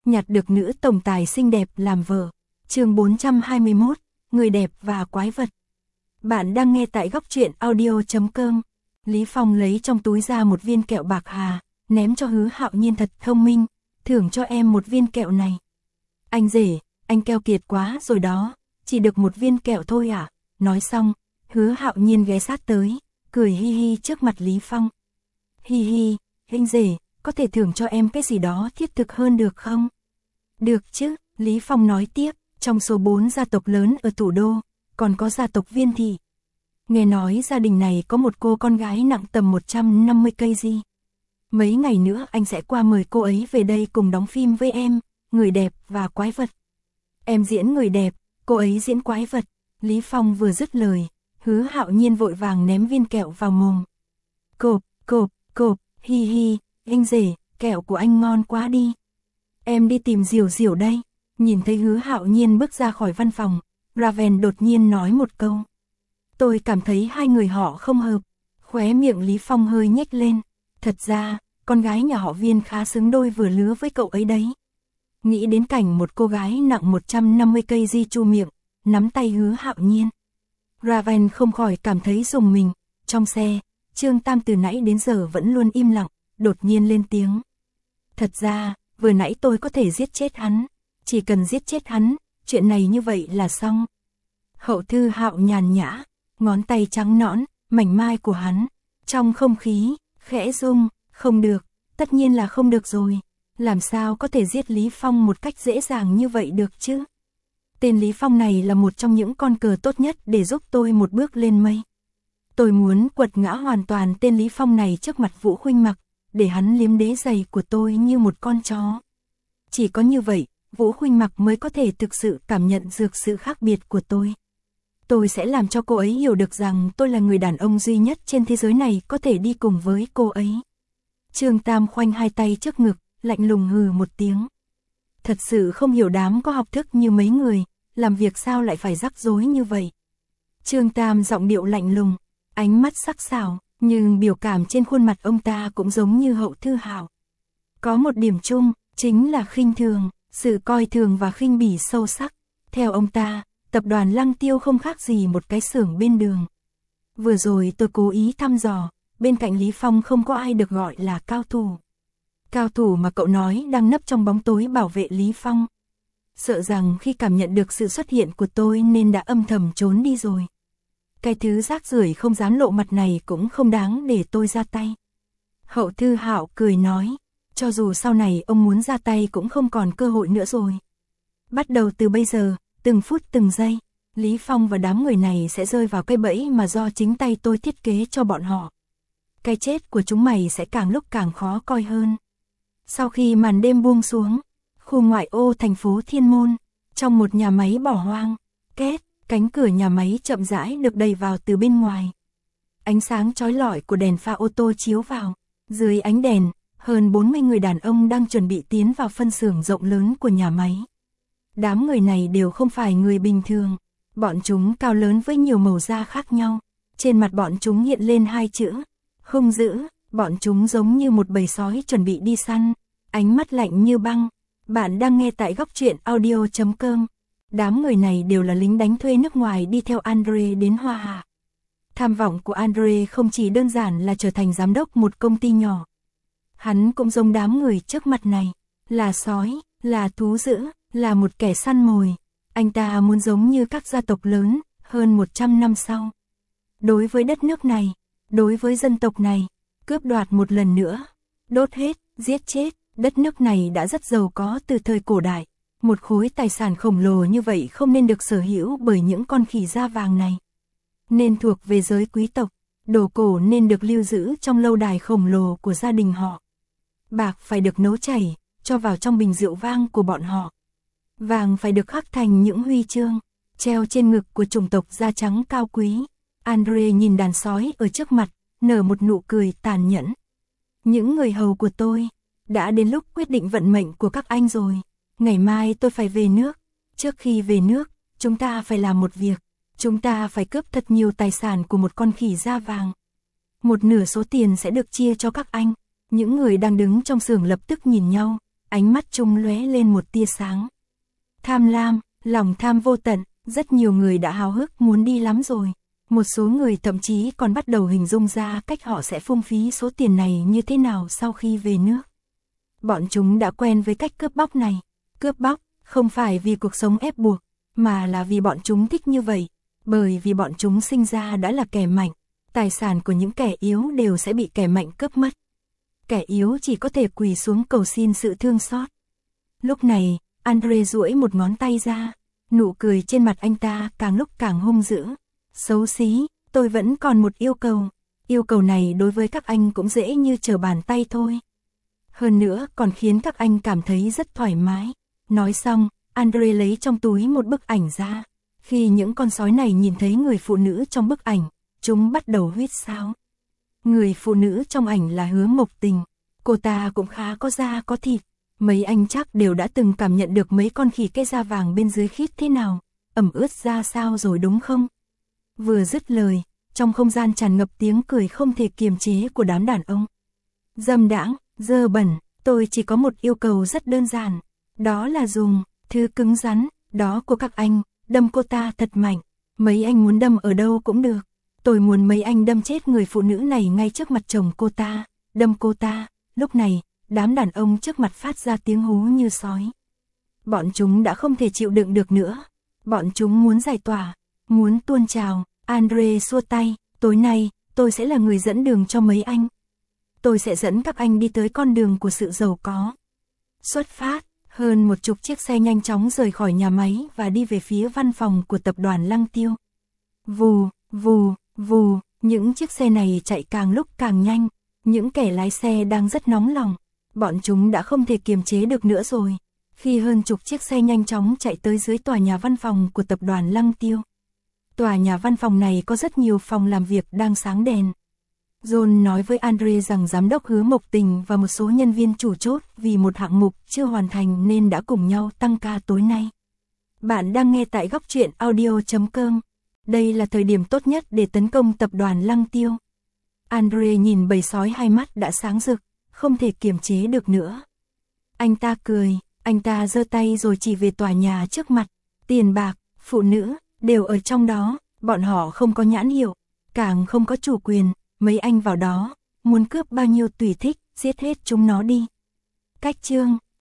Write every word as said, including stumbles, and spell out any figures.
nhặt được nữ tổng tài xinh đẹp làm vợ. Chương bốn trăm hai mươi mốt, người đẹp và quái vật. Bạn đang nghe tại góc truyện audio chấm com. Lý Phong lấy trong túi ra một viên kẹo bạc hà, ném cho Hứa Hạo Nhiên. Thật thông minh, thưởng cho em một viên kẹo này. Anh rể, anh keo kiệt quá rồi đó, chỉ được một viên kẹo thôi à? Nói xong, Hứa Hạo Nhiên ghé sát tới, cười hi hi trước mặt Lý Phong. Hi hi, anh rể, có thể thưởng cho em cái gì đó thiết thực hơn được không? Được chứ, Lý Phong nói tiếp, trong số bốn gia tộc lớn ở thủ đô, còn có gia tộc Viên Thị. Nghe nói gia đình này có một cô con gái nặng tầm một trăm năm mươi ki lô gam. Mấy ngày nữa anh sẽ qua mời cô ấy về đây cùng đóng phim với em, người đẹp và quái vật. Em diễn người đẹp, cô ấy diễn quái vật. Lý Phong vừa dứt lời, Hứa Hạo Nhiên vội vàng ném viên kẹo vào mồm. Cộp, cộp, cộp, hi hi, anh rể, kẹo của anh ngon quá đi. Em đi tìm Diểu Diểu đây. Nhìn thấy Hứa Hạo Nhiên bước ra khỏi văn phòng, Raven đột nhiên nói một câu. Tôi cảm thấy hai người họ không hợp. Khóe miệng Lý Phong hơi nhếch lên. Thật ra, con gái nhà họ Viên khá xứng đôi vừa lứa với cậu ấy đấy. Nghĩ đến cảnh một cô gái nặng một trăm năm mươi ki lô gam chu miệng, nắm tay Hứa Hạo Nhiên. Raven không khỏi cảm thấy rùng mình. Trong xe, Trương Tam từ nãy đến giờ vẫn luôn im lặng, đột nhiên lên tiếng. Thật ra, vừa nãy tôi có thể giết chết hắn. Chỉ cần giết chết hắn, chuyện này như vậy là xong. Hậu Thư Hạo nhàn nhã, ngón tay trắng nõn, mảnh mai của hắn, trong không khí, khẽ rung, không được, tất nhiên là không được rồi. Làm sao có thể giết Lý Phong một cách dễ dàng như vậy được chứ? Tên Lý Phong này là một trong những con cờ tốt nhất để giúp tôi một bước lên mây. Tôi muốn quật ngã hoàn toàn tên Lý Phong này trước mặt Vũ Khuynh Mặc, để hắn liếm đế giày của tôi như một con chó. Chỉ có như vậy, Vũ Khuynh Mặc mới có thể thực sự cảm nhận được sự khác biệt của tôi. Tôi sẽ làm cho cô ấy hiểu được rằng tôi là người đàn ông duy nhất trên thế giới này có thể đi cùng với cô ấy. Trương Tam khoanh hai tay trước ngực, lạnh lùng hừ một tiếng. Thật sự không hiểu đám có học thức như mấy người, làm việc sao lại phải rắc rối như vậy. Trương Tam giọng điệu lạnh lùng, ánh mắt sắc sảo, nhưng biểu cảm trên khuôn mặt ông ta cũng giống như Hậu Thư Hạo. Có một điểm chung, chính là khinh thường, sự coi thường và khinh bỉ sâu sắc. Theo ông ta, tập đoàn Lăng Tiêu không khác gì một cái xưởng bên đường. Vừa rồi tôi cố ý thăm dò, bên cạnh Lý Phong không có ai được gọi là cao thủ. Cao thủ mà cậu nói đang nấp trong bóng tối bảo vệ Lý Phong. Sợ rằng khi cảm nhận được sự xuất hiện của tôi nên đã âm thầm trốn đi rồi. Cái thứ rác rưởi không dám lộ mặt này cũng không đáng để tôi ra tay. Hậu Thư Hạo cười nói, cho dù sau này ông muốn ra tay cũng không còn cơ hội nữa rồi. Bắt đầu từ bây giờ, từng phút từng giây, Lý Phong và đám người này sẽ rơi vào cái bẫy mà do chính tay tôi thiết kế cho bọn họ. Cái chết của chúng mày sẽ càng lúc càng khó coi hơn. Sau khi màn đêm buông xuống, khu ngoại ô thành phố Thiên Môn, trong một nhà máy bỏ hoang, két, cánh cửa nhà máy chậm rãi được đẩy vào từ bên ngoài. Ánh sáng chói lọi của đèn pha ô tô chiếu vào, dưới ánh đèn, hơn bốn mươi người đàn ông đang chuẩn bị tiến vào phân xưởng rộng lớn của nhà máy. Đám người này đều không phải người bình thường, bọn chúng cao lớn với nhiều màu da khác nhau. Trên mặt bọn chúng hiện lên hai chữ, hung dữ, bọn chúng giống như một bầy sói chuẩn bị đi săn, ánh mắt lạnh như băng. Bạn đang nghe tại góc truyện audio chấm com. Đám người này đều là lính đánh thuê nước ngoài đi theo Andre đến Hoa Hạ. Tham vọng của Andre không chỉ đơn giản là trở thành giám đốc một công ty nhỏ. Hắn cũng giống đám người trước mặt này, là sói, là thú dữ, là một kẻ săn mồi. Anh ta muốn giống như các gia tộc lớn, hơn một trăm năm sau. Đối với đất nước này, đối với dân tộc này, cướp đoạt một lần nữa, đốt hết, giết chết. Đất nước này đã rất giàu có từ thời cổ đại. Một khối tài sản khổng lồ như vậy không nên được sở hữu bởi những con khỉ da vàng này. Nên thuộc về giới quý tộc, đồ cổ nên được lưu giữ trong lâu đài khổng lồ của gia đình họ. Bạc phải được nấu chảy, cho vào trong bình rượu vang của bọn họ. Vàng phải được khắc thành những huy chương, treo trên ngực của chủng tộc da trắng cao quý. Andre nhìn đàn sói ở trước mặt, nở một nụ cười tàn nhẫn. Những người hầu của tôi, đã đến lúc quyết định vận mệnh của các anh rồi. Ngày mai tôi phải về nước. Trước khi về nước, chúng ta phải làm một việc. Chúng ta phải cướp thật nhiều tài sản của một con khỉ da vàng. Một nửa số tiền sẽ được chia cho các anh. Những người đang đứng trong xưởng lập tức nhìn nhau, ánh mắt trung lóe lên một tia sáng. Tham lam, lòng tham vô tận, rất nhiều người đã háo hức muốn đi lắm rồi. Một số người thậm chí còn bắt đầu hình dung ra cách họ sẽ phung phí số tiền này như thế nào sau khi về nước. Bọn chúng đã quen với cách cướp bóc này. Cướp bóc, không phải vì cuộc sống ép buộc, mà là vì bọn chúng thích như vậy. Bởi vì bọn chúng sinh ra đã là kẻ mạnh, tài sản của những kẻ yếu đều sẽ bị kẻ mạnh cướp mất. Kẻ yếu chỉ có thể quỳ xuống cầu xin sự thương xót. Lúc này, Andre duỗi một ngón tay ra, nụ cười trên mặt anh ta càng lúc càng hung dữ. Xấu xí, tôi vẫn còn một yêu cầu. Yêu cầu này đối với các anh cũng dễ như trở bàn tay thôi. Hơn nữa còn khiến các anh cảm thấy rất thoải mái. Nói xong, Andre lấy trong túi một bức ảnh ra. Khi những con sói này nhìn thấy người phụ nữ trong bức ảnh, chúng bắt đầu huýt sáo. Người phụ nữ trong ảnh là Hứa Mộc Tình. Cô ta cũng khá có da có thịt. Mấy anh chắc đều đã từng cảm nhận được mấy con khỉ cái da vàng bên dưới khít thế nào, ẩm ướt ra sao rồi đúng không? Vừa dứt lời, trong không gian tràn ngập tiếng cười không thể kiềm chế của đám đàn ông. Dâm đãng, dơ bẩn, tôi chỉ có một yêu cầu rất đơn giản. Đó là dùng thứ cứng rắn, đó của các anh, đâm cô ta thật mạnh. Mấy anh muốn đâm ở đâu cũng được. Tôi muốn mấy anh đâm chết người phụ nữ này ngay trước mặt chồng cô ta, đâm cô ta. Lúc này, đám đàn ông trước mặt phát ra tiếng hú như sói. Bọn chúng đã không thể chịu đựng được nữa. Bọn chúng muốn giải tỏa, muốn tuôn trào. Andre xua tay, tối nay, tôi sẽ là người dẫn đường cho mấy anh. Tôi sẽ dẫn các anh đi tới con đường của sự giàu có. Xuất phát, hơn một chục chiếc xe nhanh chóng rời khỏi nhà máy và đi về phía văn phòng của tập đoàn Lăng Tiêu. Vù, vù, vù, những chiếc xe này chạy càng lúc càng nhanh. Những kẻ lái xe đang rất nóng lòng. Bọn chúng đã không thể kiềm chế được nữa rồi. Khi hơn chục chiếc xe nhanh chóng chạy tới dưới tòa nhà văn phòng của tập đoàn Lăng Tiêu. Tòa nhà văn phòng này có rất nhiều phòng làm việc đang sáng đèn. John nói với Andre rằng giám đốc Hứa Mộc Tình và một số nhân viên chủ chốt vì một hạng mục chưa hoàn thành nên đã cùng nhau tăng ca tối nay. Bạn đang nghe tại góc truyện audio chấm com. Đây là thời điểm tốt nhất để tấn công tập đoàn Lăng Tiêu. Andre nhìn bầy sói hai mắt đã sáng rực, không thể kiềm chế được nữa. Anh ta cười, anh ta giơ tay rồi chỉ về tòa nhà trước mặt. Tiền bạc, phụ nữ, đều ở trong đó, bọn họ không có nhãn hiệu, càng không có chủ quyền, mấy anh vào đó, muốn cướp bao nhiêu tùy thích, giết hết chúng nó đi. Cách chương